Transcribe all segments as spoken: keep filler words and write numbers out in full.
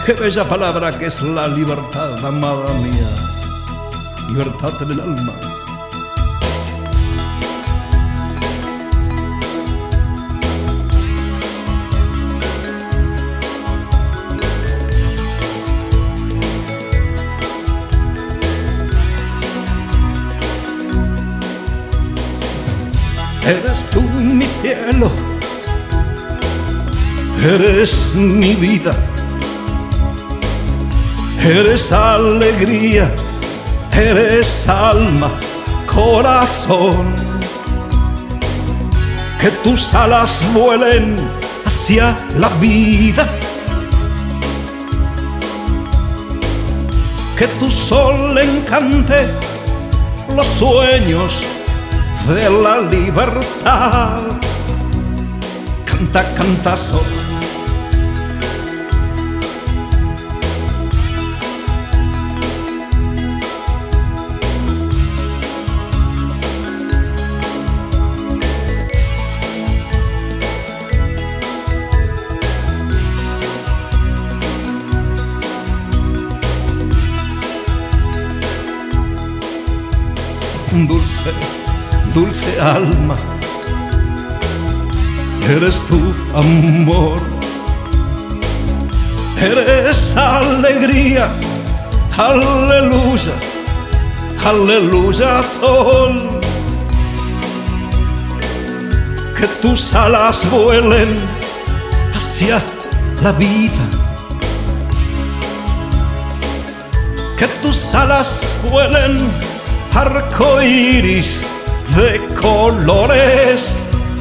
Qué bella palabra que es la libertad, amada mía. Libertad en el alma. Eres tú mi cielo, eres mi vida, eres alegría, eres alma, corazón. Que tus alas vuelen hacia la vida, que tu sol encante los sueños de la libertad. Canta, canta sol. Dulce, dulce alma, eres tu amor, eres alegría, aleluya, aleluya sol. Que tus alas vuelen hacia la vida, que tus alas vuelen arco iris de colores.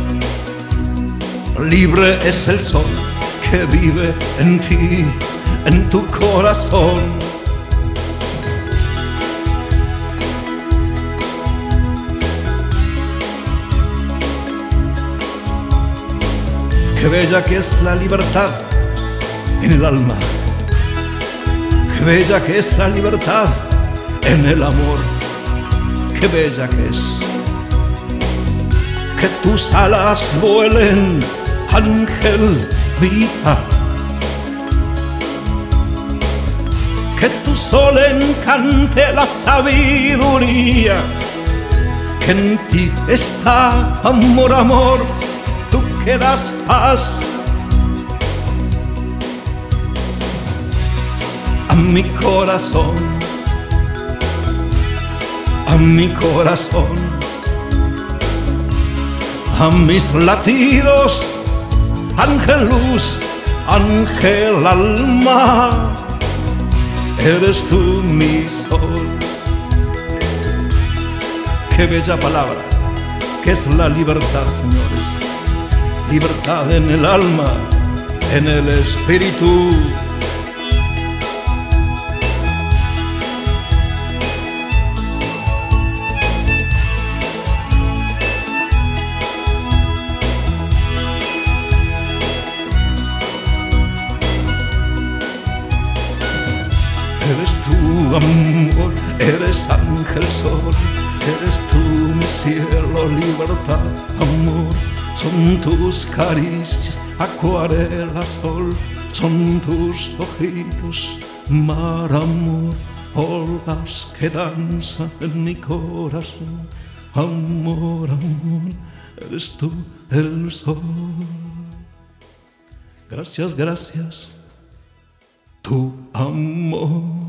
Libre es el sol que vive en ti, en tu corazón. Qué bella que es la libertad en el alma, qué bella que es la libertad en el amor. Qué bella que es que tus alas vuelen, ángel vida, que tu sol encante la sabiduría, que en ti está amor, amor, tú que das paz a mi corazón, a mi corazón, a mis latidos, ángel luz, ángel alma, eres tú mi sol. Qué bella palabra que es la libertad, señores. Libertad en el alma, en el espíritu. Eres tu amor, eres ángel sol, eres tú mi cielo, libertad, amor. Son tus caricias, acuarela, sol, son tus ojitos, mar, amor, olas que danzan en mi corazón. Amor, amor, eres tú el sol. Gracias, gracias, tu amor.